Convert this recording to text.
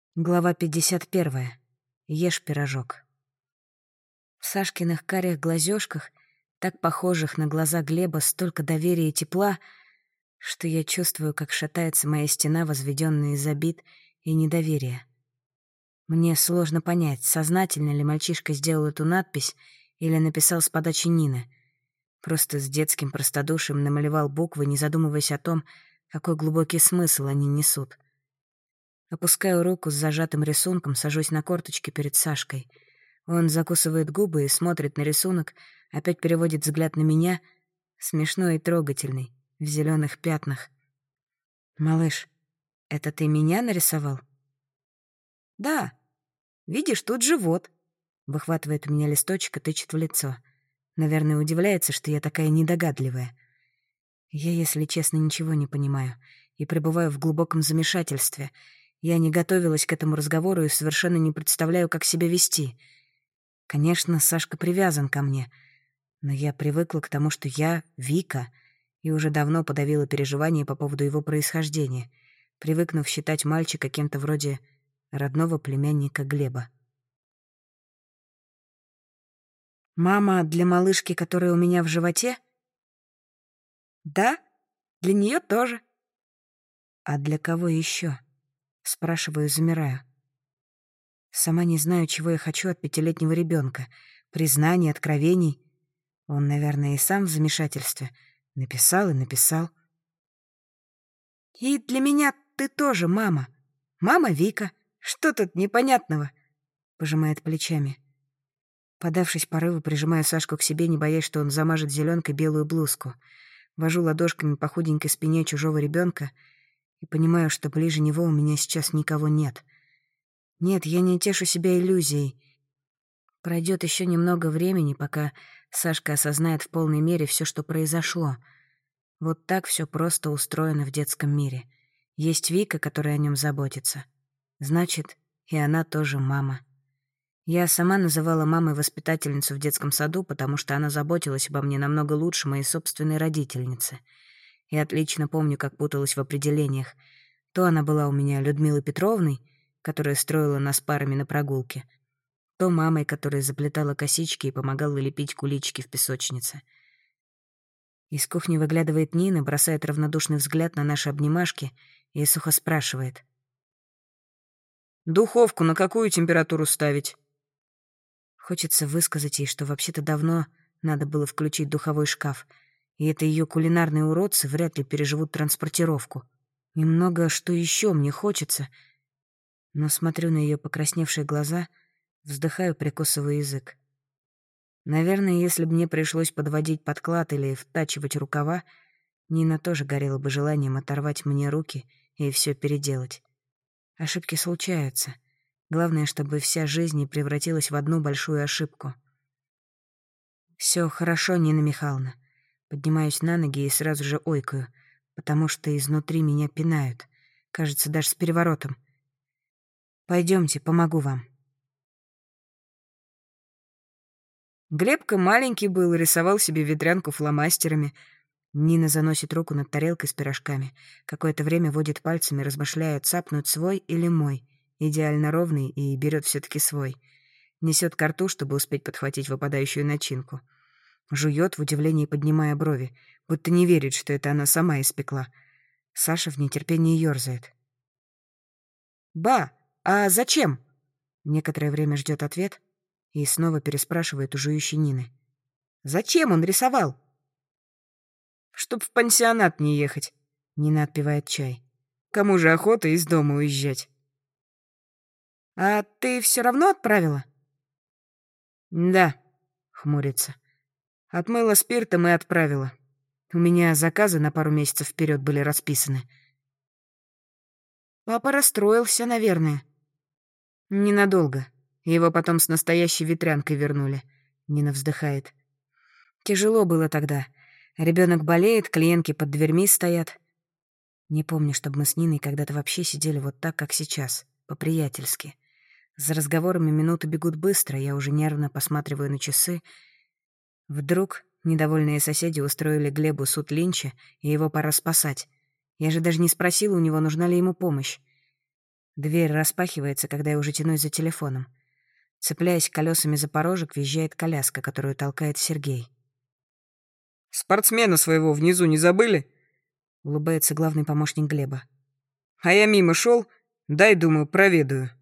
Глава 51. Ешь пирожок. В Сашкиных карих глазёшках, так похожих на глаза Глеба, столько доверия и тепла, что я чувствую, как шатается моя стена, возведённая из обид и недоверия. Мне сложно понять, сознательно ли мальчишка сделал эту надпись или написал с подачи Нины. Просто с детским простодушием намалевал буквы, не задумываясь о том, какой глубокий смысл они несут. Опускаю руку с зажатым рисунком, сажусь на корточки перед Сашкой. Он закусывает губы и смотрит на рисунок, опять переводит взгляд на меня, смешной и трогательный, в зеленых пятнах. «Малыш, это ты меня нарисовал?» «Да. Видишь, тут живот». Выхватывает у меня листочек и тычет в лицо. Наверное, удивляется, что я такая недогадливая. Я, если честно, ничего не понимаю и пребываю в глубоком замешательстве. Я не готовилась к этому разговору и совершенно не представляю, как себя вести. Конечно, Сашка привязан ко мне, но я привыкла к тому, что я Вика, и уже давно подавила переживания по поводу его происхождения, привыкнув считать мальчика кем-то вроде родного племянника Глеба. «Мама для малышки, которая у меня в животе?» «Да, для нее тоже». «А для кого еще?» Спрашиваю, замираю. Сама не знаю, чего я хочу от 5-летнего ребенка. Признаний, откровений. Он, наверное, и сам в замешательстве. Написал и написал. «И для меня ты тоже мама. Мама Вика. Что тут непонятного?» Пожимает плечами. Подавшись порыву, прижимаю Сашку к себе, не боясь, что он замажет зеленкой белую блузку. Вожу ладошками по худенькой спине чужого ребенка и понимаю, что ближе него у меня сейчас никого нет. Нет, я не тешу себя иллюзией. Пройдет еще немного времени, пока Сашка осознает в полной мере все, что произошло. Вот так все просто устроено в детском мире. Есть Вика, которая о нем заботится. Значит, и она тоже мама. Я сама называла мамой воспитательницу в детском саду, потому что она заботилась обо мне намного лучше моей собственной родительницы. Я отлично помню, как путалась в определениях. То она была у меня Людмилой Петровной, которая строила нас парами на прогулке, то мамой, которая заплетала косички и помогала лепить куличики в песочнице. Из кухни выглядывает Нина, бросает равнодушный взгляд на наши обнимашки и сухо спрашивает. «Духовку на какую температуру ставить?» Хочется высказать ей, что вообще-то давно надо было включить духовой шкаф, и это ее кулинарные уродцы вряд ли переживут транспортировку. Немного что еще мне хочется, но смотрю на ее покрасневшие глаза, вздыхаю, прикусывая язык. Наверное, если бы мне пришлось подводить подклад или втачивать рукава, Нина тоже горела бы желанием оторвать мне руки и все переделать. Ошибки случаются. Главное, чтобы вся жизнь не превратилась в одну большую ошибку. Все хорошо, Нина Михайловна. Поднимаюсь на ноги и сразу же ойкаю, потому что изнутри меня пинают. Кажется, даже с переворотом. Пойдемте, помогу вам. Глебка маленький был и рисовал себе ветрянку фломастерами. Нина заносит руку над тарелкой с пирожками. Какое-то время водит пальцами, размышляя, цапнуть свой или мой. Идеально ровный, и берет все-таки свой. Несет ко рту, чтобы успеть подхватить выпадающую начинку. Жует, в удивлении поднимая брови, будто не верит, что это она сама испекла. Саша в нетерпении ёрзает. «Ба, а зачем?» Некоторое время ждет ответ и снова переспрашивает у жующей Нины. «Зачем он рисовал?» «Чтоб в пансионат не ехать», — Нина отпивает чай. «Кому же охота из дома уезжать?» «А ты все равно отправила?» «Да», — хмурится. «Отмыла спиртом и отправила. У меня заказы на пару месяцев вперед были расписаны». «Папа расстроился, наверное». «Ненадолго. Его потом с настоящей ветрянкой вернули», — Нина вздыхает. «Тяжело было тогда. Ребенок болеет, клиентки под дверьми стоят. Не помню, чтобы мы с Ниной когда-то вообще сидели вот так, как сейчас, по-приятельски. За разговорами минуты бегут быстро, я уже нервно посматриваю на часы. Вдруг недовольные соседи устроили Глебу суд Линча, и его пора спасать. Я же даже не спросила у него, нужна ли ему помощь. Дверь распахивается, когда я уже тянусь за телефоном. Цепляясь колесами за порожек, въезжает коляска, которую толкает Сергей. «Спортсмена своего внизу не забыли?» Улыбается главный помощник Глеба. «А я мимо шел, дай, думаю, проведаю».